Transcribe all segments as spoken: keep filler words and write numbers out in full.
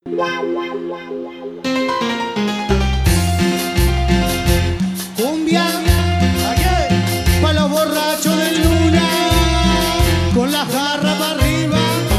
Cumbia, pa' los borrachos de luna, con la jarra para arriba.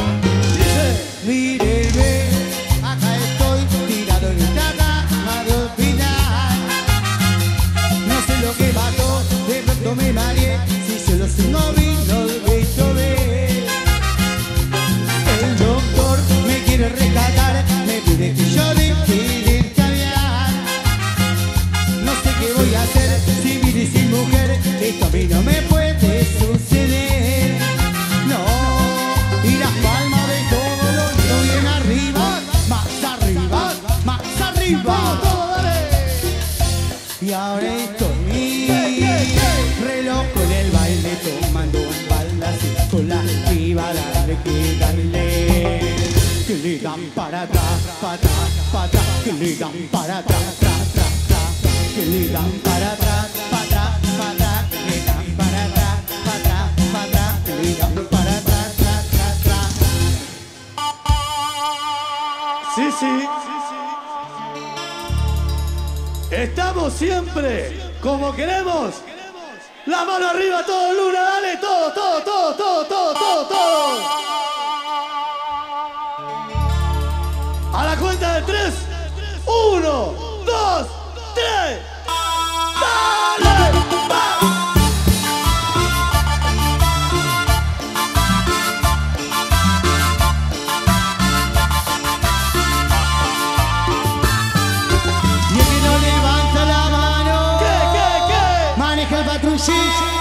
Míreme, acá estoy tirado en esta cama de hospital. No sé lo que pasó, de pronto me mareé. Si solo su novio lo visto ver. El doctor me quiere rescatar, me pide que yo deje de escabiar. No sé qué voy a hacer, civil y sin mujer. Esto a mí no me puede suceder. No, y las palmas de todo lo lindo bien arriba, más arriba, más arriba. Y ahora estoy re loco en el baile, tomando un baldazo con la piba, dale que dale. Que le dan para atrás, para atrás, para atrás, que le dan para atrás, atrás, atrás, atrás, que le dan para atrás, para atrás, para atrás, que le dan para atrás, para atrás, para atrás, que le dan para atrás, atrás, atrás, atrás. Sí, sí. Estamos siempre como queremos. La mano arriba, todo, Luna, dale, todo, todo, todo, todo, todo, todo, todo. A la cuenta de tres. Uno, dos, tres. ¡Dale! ¡Va! Y el que no levanta la mano, ¿Qué, qué, qué? maneja el patrullero.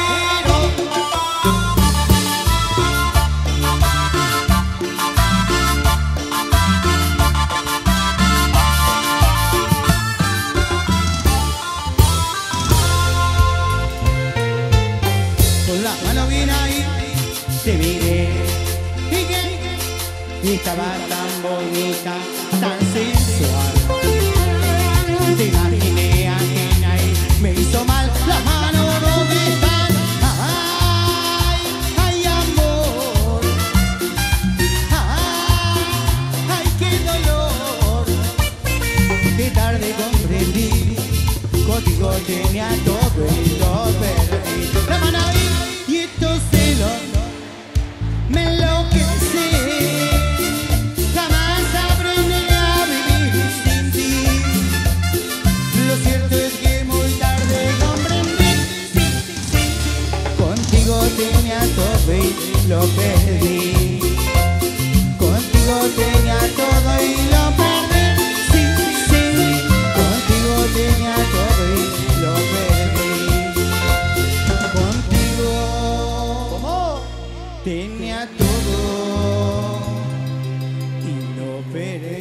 Con la mano bien ahí, te miré. ¿Y qué? Y estaba tan bonita, tan sensual. Te imaginé ajena y me hizo mal. La mano donde están. Ay, ay, amor. Ay, ay, qué dolor. Qué tarde comprendí. Contigo tenía todo y lo perdí. La mano ahí y estos celos me enloquece. Jamás aprenderé a vivir sin ti. Lo cierto es que muy tarde comprendí. Sí, sí, sí. Contigo tenía todo y lo perdí. Contigo tenía todo y lo perdí. Sí, sí. Contigo tenía todo y lo perdí. Contigo ¿Cómo? tenía todo y lo perdí.